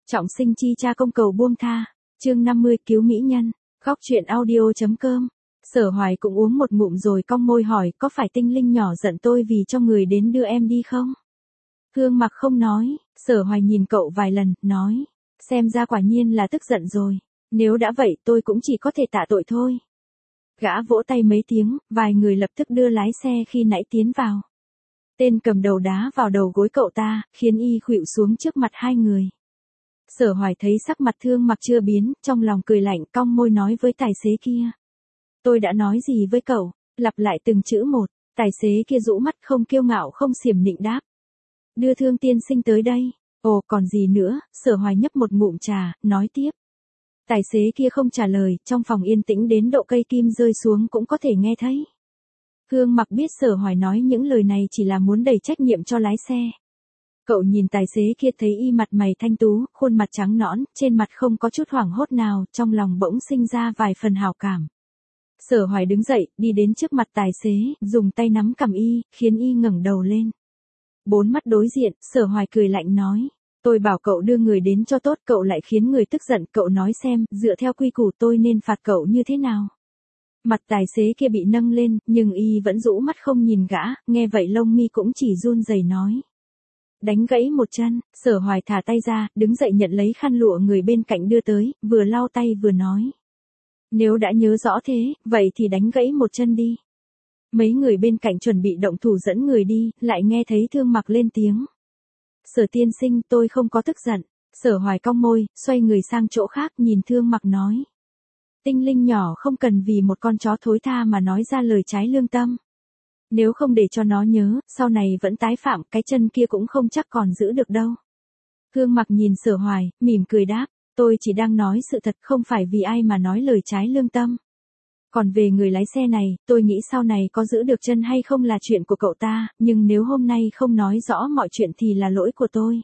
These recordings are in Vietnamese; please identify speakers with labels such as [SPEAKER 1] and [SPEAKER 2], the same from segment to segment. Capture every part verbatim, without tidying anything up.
[SPEAKER 1] Trọng sinh chi cha công cầu buông tha. Chương năm mươi cứu mỹ nhân. Góc truyện audio.com. Sở Hoài cũng uống một ngụm rồi cong môi hỏi, có phải Tinh Linh nhỏ giận tôi vì cho người đến đưa em đi không? Hương Mặc không nói. Sở Hoài nhìn cậu vài lần, nói, xem ra quả nhiên là tức giận rồi. Nếu đã vậy tôi cũng chỉ có thể tạ tội thôi. Gã vỗ tay mấy tiếng, vài người lập tức đưa lái xe khi nãy tiến vào. Tên cầm đầu đá vào đầu gối cậu ta, khiến y khuỵu xuống trước mặt hai người. Sở Hoài thấy sắc mặt Thương Mặc chưa biến, trong lòng cười lạnh, cong môi nói với tài xế kia. Tôi đã nói gì với cậu? Lặp lại từng chữ một. Tài xế kia rũ mắt không kiêu ngạo không xiểm nịnh đáp. Đưa Thương tiên sinh tới đây. Ồ còn gì nữa? Sở Hoài nhấp một ngụm trà, nói tiếp. Tài xế kia không trả lời, trong phòng yên tĩnh đến độ cây kim rơi xuống cũng có thể nghe thấy. Hương Mặc biết Sở Hoài nói những lời này chỉ là muốn đẩy trách nhiệm cho lái xe. Cậu nhìn tài xế kia thấy y mặt mày thanh tú, khuôn mặt trắng nõn, trên mặt không có chút hoảng hốt nào, trong lòng bỗng sinh ra vài phần hảo cảm. Sở Hoài đứng dậy, đi đến trước mặt tài xế, dùng tay nắm cằm y, khiến y ngẩng đầu lên. Bốn mắt đối diện, Sở Hoài cười lạnh nói. Tôi bảo cậu đưa người đến cho tốt, cậu lại khiến người tức giận, cậu nói xem, dựa theo quy củ tôi nên phạt cậu như thế nào? Mặt tài xế kia bị nâng lên, nhưng y vẫn rũ mắt không nhìn gã, nghe vậy lông mi cũng chỉ run rẩy nói. Đánh gãy một chân. Sở Hoài thả tay ra, đứng dậy nhận lấy khăn lụa người bên cạnh đưa tới, vừa lau tay vừa nói. Nếu đã nhớ rõ thế, vậy thì đánh gãy một chân đi. Mấy người bên cạnh chuẩn bị động thủ dẫn người đi, lại nghe thấy Thương Mặc lên tiếng. Sở tiên sinh, tôi không có tức giận. Sở Hoài cong môi, xoay người sang chỗ khác, nhìn Thương Mặc nói. Tinh Linh nhỏ không cần vì một con chó thối tha mà nói ra lời trái lương tâm. Nếu không để cho nó nhớ, sau này vẫn tái phạm, cái chân kia cũng không chắc còn giữ được đâu. Hương Mặc nhìn Sở Hoài, mỉm cười đáp, tôi chỉ đang nói sự thật, không phải vì ai mà nói lời trái lương tâm. Còn về người lái xe này, tôi nghĩ sau này có giữ được chân hay không là chuyện của cậu ta, nhưng nếu hôm nay không nói rõ mọi chuyện thì là lỗi của tôi.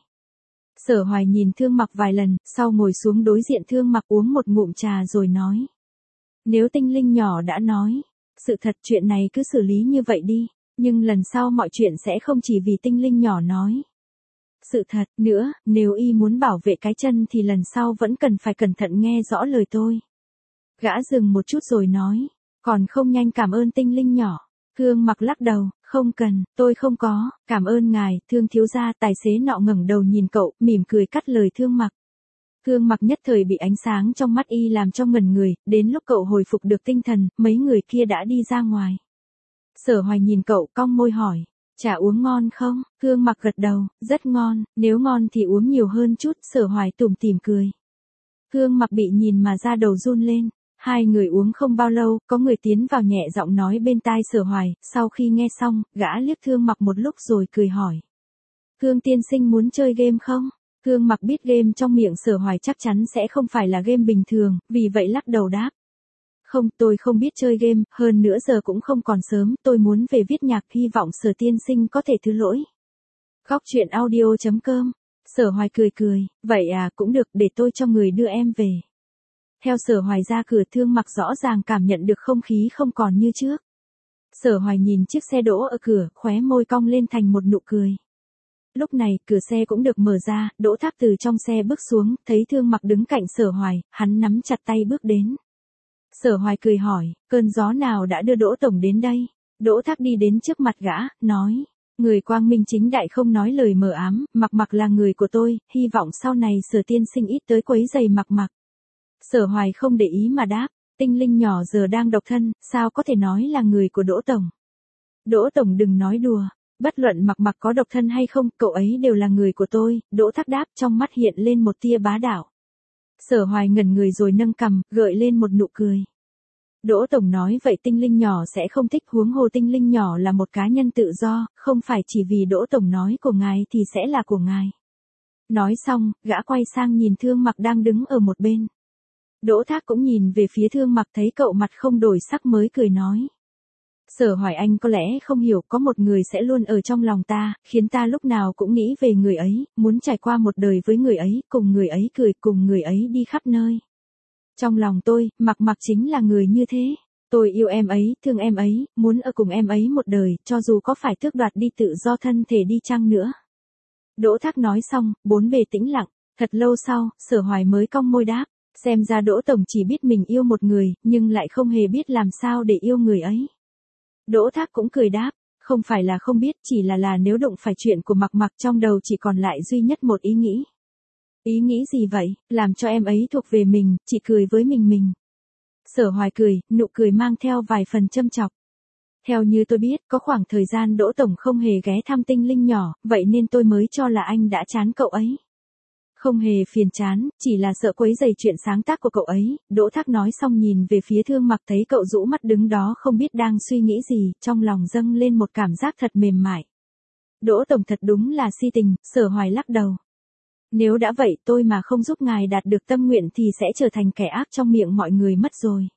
[SPEAKER 1] Sở Hoài nhìn Thương Mặc vài lần, sau ngồi xuống đối diện Thương Mặc uống một ngụm trà rồi nói. Nếu Tinh Linh nhỏ đã nói. Sự thật chuyện này cứ xử lý như vậy đi, nhưng lần sau mọi chuyện sẽ không chỉ vì Tinh Linh nhỏ nói. Sự thật nữa, nếu y muốn bảo vệ cái chân thì lần sau vẫn cần phải cẩn thận nghe rõ lời tôi. Gã dừng một chút rồi nói, còn không nhanh cảm ơn Tinh Linh nhỏ. Hương Mặc lắc đầu, không cần, tôi không có, cảm ơn ngài, Thương thiếu gia. Tài xế nọ ngẩng đầu nhìn cậu, mỉm cười cắt lời Thương Mặc. Hương Mặc nhất thời bị ánh sáng trong mắt y làm cho ngẩn người, đến lúc cậu hồi phục được tinh thần, mấy người kia đã đi ra ngoài. Sở Hoài nhìn cậu cong môi hỏi, trà uống ngon không? Hương Mặc gật đầu, rất ngon, nếu ngon thì uống nhiều hơn chút. Sở Hoài tủm tỉm cười. Hương Mặc bị nhìn mà da đầu run lên. Hai người uống không bao lâu, có người tiến vào nhẹ giọng nói bên tai Sở Hoài, sau khi nghe xong, gã liếc Hương Mặc một lúc rồi cười hỏi. Hương tiên sinh muốn chơi game không? Hương Mặc biết game trong miệng Sở Hoài chắc chắn sẽ không phải là game bình thường, vì vậy lắc đầu đáp. Không, tôi không biết chơi game, hơn nữa giờ cũng không còn sớm, tôi muốn về viết nhạc, hy vọng Sở tiên sinh có thể thứ lỗi. Góc truyện audio.com. Sở Hoài cười cười, vậy à, cũng được, để tôi cho người đưa em về. Theo Sở Hoài ra cửa, Thương Mặc rõ ràng cảm nhận được không khí không còn như trước. Sở Hoài nhìn chiếc xe đỗ ở cửa, khóe môi cong lên thành một nụ cười. Lúc này, cửa xe cũng được mở ra, Đỗ Thác từ trong xe bước xuống, thấy Thương Mặc đứng cạnh Sở Hoài, hắn nắm chặt tay bước đến. Sở Hoài cười hỏi, cơn gió nào đã đưa Đỗ tổng đến đây? Đỗ Thác đi đến trước mặt gã, nói, người quang minh chính đại không nói lời mờ ám, Mặc Mặc là người của tôi, hy vọng sau này Sở tiên sinh ít tới quấy rầy Mặc Mặc. Sở Hoài không để ý mà đáp, Tinh Linh nhỏ giờ đang độc thân, sao có thể nói là người của Đỗ tổng? Đỗ tổng đừng nói đùa. Bất luận Mặc Mặc có độc thân hay không, cậu ấy đều là người của tôi. Đỗ Thác đáp, trong mắt hiện lên một tia bá đạo. Sở Hoài ngẩn người rồi nâng cằm, gợi lên một nụ cười. Đỗ tổng nói vậy Tinh Linh nhỏ sẽ không thích, huống hồ Tinh Linh nhỏ là một cá nhân tự do, không phải chỉ vì Đỗ tổng nói của ngài thì sẽ là của ngài. Nói xong, gã quay sang nhìn Thương Mặc đang đứng ở một bên. Đỗ Thác cũng nhìn về phía Thương Mặc, thấy cậu mặt không đổi sắc mới cười nói. Sở Hoài anh có lẽ không hiểu, có một người sẽ luôn ở trong lòng ta, khiến ta lúc nào cũng nghĩ về người ấy, muốn trải qua một đời với người ấy, cùng người ấy cười, cùng người ấy đi khắp nơi. Trong lòng tôi, Mặc Mặc chính là người như thế. Tôi yêu em ấy, thương em ấy, muốn ở cùng em ấy một đời, cho dù có phải tước đoạt đi tự do thân thể đi chăng nữa. Đỗ Thác nói xong, bốn bề tĩnh lặng. Thật lâu sau, Sở Hoài mới cong môi đáp, xem ra Đỗ Tổng chỉ biết mình yêu một người, nhưng lại không hề biết làm sao để yêu người ấy. Đỗ Thác cũng cười đáp, không phải là không biết, chỉ là là nếu đụng phải chuyện của Mặc Mặc trong đầu chỉ còn lại duy nhất một ý nghĩ. Ý nghĩ gì vậy, làm cho em ấy thuộc về mình, chỉ cười với mình mình. Sở Hoài cười, nụ cười mang theo vài phần châm chọc. Theo như tôi biết, có khoảng thời gian Đỗ Tổng không hề ghé thăm Tinh Linh nhỏ, vậy nên tôi mới cho là anh đã chán cậu ấy. Không hề phiền chán, chỉ là sợ quấy rầy chuyện sáng tác của cậu ấy. Đỗ Thác nói xong nhìn về phía Thương Mặc, thấy cậu rũ mắt đứng đó không biết đang suy nghĩ gì, trong lòng dâng lên một cảm giác thật mềm mại. Đỗ Tổng thật đúng là si tình, Sở Hoài lắc đầu. Nếu đã vậy tôi mà không giúp ngài đạt được tâm nguyện thì sẽ trở thành kẻ ác trong miệng mọi người mất rồi.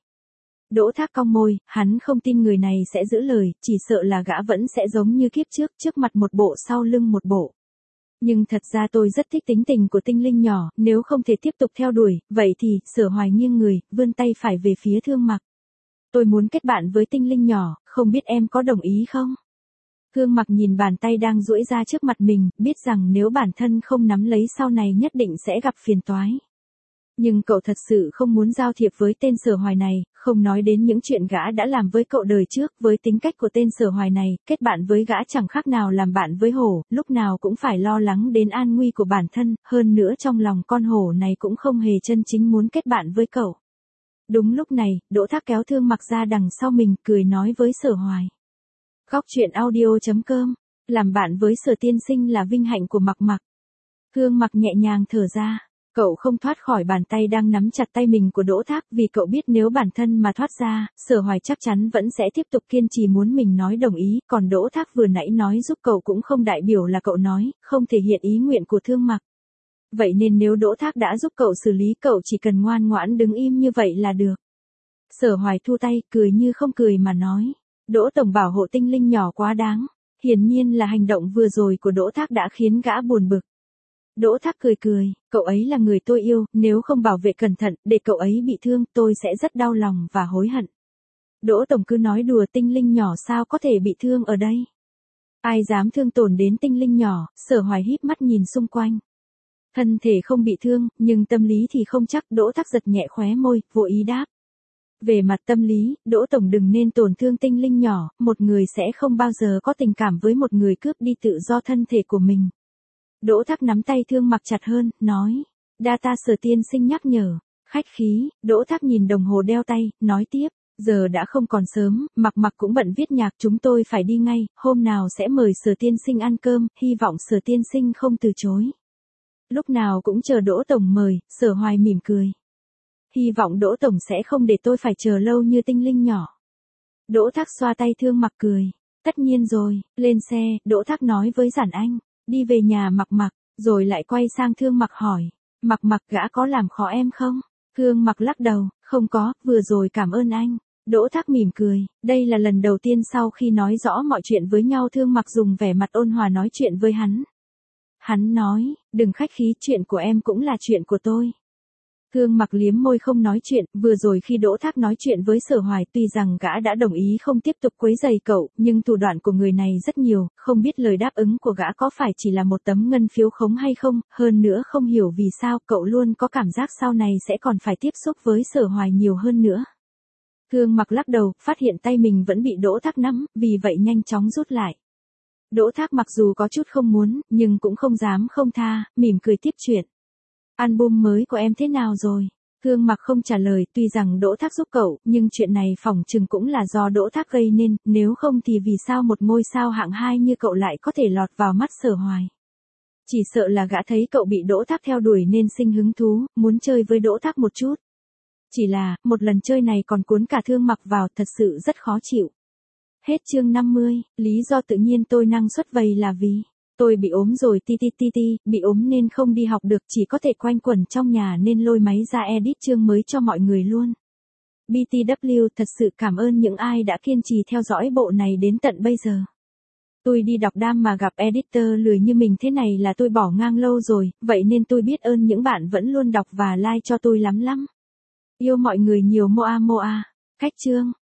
[SPEAKER 1] Đỗ Thác cong môi, hắn không tin người này sẽ giữ lời, chỉ sợ là gã vẫn sẽ giống như kiếp trước, trước mặt một bộ sau lưng một bộ. Nhưng thật ra tôi rất thích tính tình của Tinh Linh nhỏ, nếu không thể tiếp tục theo đuổi, vậy thì, Sở Hoài nghiêng người, vươn tay phải về phía Thương Mặc. Tôi muốn kết bạn với Tinh Linh nhỏ, không biết em có đồng ý không? Thương Mặc nhìn bàn tay đang duỗi ra trước mặt mình, biết rằng nếu bản thân không nắm lấy sau này nhất định sẽ gặp phiền toái. Nhưng cậu thật sự không muốn giao thiệp với tên Sở Hoài này, không nói đến những chuyện gã đã làm với cậu đời trước, với tính cách của tên Sở Hoài này, kết bạn với gã chẳng khác nào làm bạn với hổ, lúc nào cũng phải lo lắng đến an nguy của bản thân, hơn nữa trong lòng con hổ này cũng không hề chân chính muốn kết bạn với cậu. Đúng lúc này, Đỗ Thác kéo Thương Mặc ra đằng sau mình, cười nói với Sở Hoài. Góc truyện audio chấm com, làm bạn với Sở tiên sinh là vinh hạnh của Mặc Mặc. Thương Mặc nhẹ nhàng thở ra. Cậu không thoát khỏi bàn tay đang nắm chặt tay mình của Đỗ Thác, vì cậu biết nếu bản thân mà thoát ra, Sở Hoài chắc chắn vẫn sẽ tiếp tục kiên trì muốn mình nói đồng ý, còn Đỗ Thác vừa nãy nói giúp cậu cũng không đại biểu là cậu nói, không thể hiện ý nguyện của Thương Mặc. Vậy nên nếu Đỗ Thác đã giúp cậu xử lý, cậu chỉ cần ngoan ngoãn đứng im như vậy là được. Sở Hoài thu tay, cười như không cười mà nói, Đỗ Tổng bảo hộ Tinh Linh nhỏ quá đáng. Hiển nhiên là hành động vừa rồi của Đỗ Thác đã khiến gã buồn bực. Đỗ Thác cười cười, cậu ấy là người tôi yêu, nếu không bảo vệ cẩn thận, để cậu ấy bị thương, tôi sẽ rất đau lòng và hối hận. Đỗ Tổng cứ nói đùa, Tinh Linh nhỏ sao có thể bị thương ở đây? Ai dám thương tổn đến Tinh Linh nhỏ? Sở Hoài híp mắt nhìn xung quanh. Thân thể không bị thương, nhưng tâm lý thì không chắc. Đỗ Thác giật nhẹ khóe môi, vô ý đáp. Về mặt tâm lý, Đỗ Tổng đừng nên tổn thương Tinh Linh nhỏ, một người sẽ không bao giờ có tình cảm với một người cướp đi tự do thân thể của mình. Đỗ Thác nắm tay Thương Mặc chặt hơn, nói, đa ta Sở tiên sinh nhắc nhở, khách khí. Đỗ Thác nhìn đồng hồ đeo tay, nói tiếp, giờ đã không còn sớm, Mặc Mặc cũng bận viết nhạc, chúng tôi phải đi ngay, hôm nào sẽ mời Sở tiên sinh ăn cơm, hy vọng Sở tiên sinh không từ chối. Lúc nào cũng chờ Đỗ Tổng mời, Sở Hoài mỉm cười. Hy vọng Đỗ Tổng sẽ không để tôi phải chờ lâu như Tinh Linh nhỏ. Đỗ Thác xoa tay Thương Mặc cười, tất nhiên rồi. Lên xe, Đỗ Thác nói với Giản Anh, đi về nhà Mặc Mặc, rồi lại quay sang Thương Mặc hỏi, Mặc Mặc gã có làm khó em không? Thương Mặc lắc đầu, không có, vừa rồi cảm ơn anh. Đỗ Thác mỉm cười, đây là lần đầu tiên sau khi nói rõ mọi chuyện với nhau Thương Mặc dùng vẻ mặt ôn hòa nói chuyện với hắn. Hắn nói, đừng khách khí, chuyện của em cũng là chuyện của tôi. Thương Mặc liếm môi không nói chuyện, vừa rồi khi Đỗ Thác nói chuyện với Sở Hoài, tuy rằng gã đã đồng ý không tiếp tục quấy rầy cậu, nhưng thủ đoạn của người này rất nhiều, không biết lời đáp ứng của gã có phải chỉ là một tấm ngân phiếu khống hay không, hơn nữa không hiểu vì sao cậu luôn có cảm giác sau này sẽ còn phải tiếp xúc với Sở Hoài nhiều hơn nữa. Thương Mặc lắc đầu, phát hiện tay mình vẫn bị Đỗ Thác nắm, vì vậy nhanh chóng rút lại. Đỗ Thác mặc dù có chút không muốn, nhưng cũng không dám không tha, mỉm cười tiếp chuyện. Album mới của em thế nào rồi? Thương Mặc không trả lời, tuy rằng Đỗ Thác giúp cậu, nhưng chuyện này phỏng chừng cũng là do Đỗ Thác gây nên, nếu không thì vì sao một ngôi sao hạng hai như cậu lại có thể lọt vào mắt Sở Hoài. Chỉ sợ là gã thấy cậu bị Đỗ Thác theo đuổi nên sinh hứng thú, muốn chơi với Đỗ Thác một chút. Chỉ là, một lần chơi này còn cuốn cả Thương Mặc vào, thật sự rất khó chịu. Hết chương năm mươi, lý do tự nhiên tôi năng suất vầy là vì tôi bị ốm rồi ti ti ti ti, bị ốm nên không đi học được, chỉ có thể quanh quẩn trong nhà nên lôi máy ra edit chương mới cho mọi người luôn. bê tê vê thật sự cảm ơn những ai đã kiên trì theo dõi bộ này đến tận bây giờ. Tôi đi đọc đam mà gặp editor lười như mình thế này là tôi bỏ ngang lâu rồi, vậy nên tôi biết ơn những bạn vẫn luôn đọc và like cho tôi lắm lắm. Yêu mọi người nhiều moa moa. Cách chương.